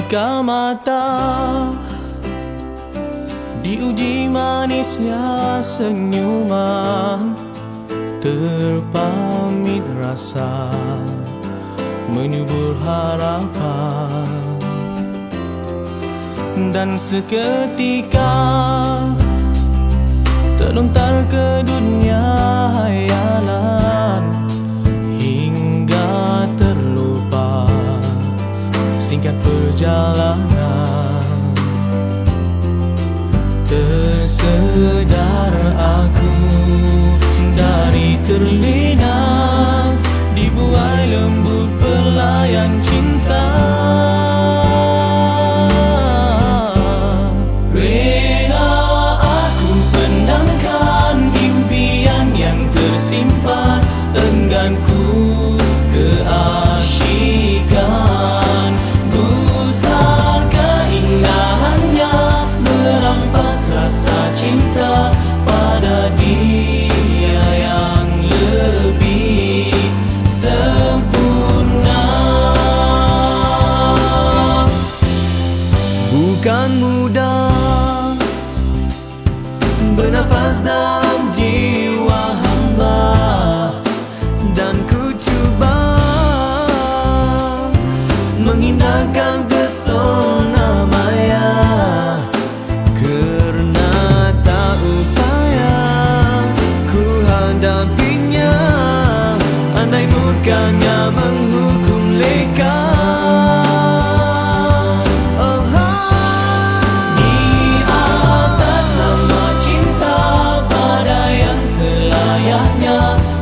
Ketika mata diuji manisnya senyuman, terpamit rasa menyubur harapan, dan seketika terlontar ke dunia hayalan hingga terlupa singkat perjalanan. Tersedar aku dari terlena dibuai lembut pelayan cinta. Rela aku pendamkan impian yang tersimpan, engganku keasyikan, gusar keindahannya, merampas rasa cinta pada dia yang lebih sempurna. Bukan mudah bernafas dalam jiwa hamba, dan ku cuba menghindarkan pesona maya, kerana tak upaya ku hadapinya andai murkanya menghukum leka. Di atas nama cinta pada yang selayaknya,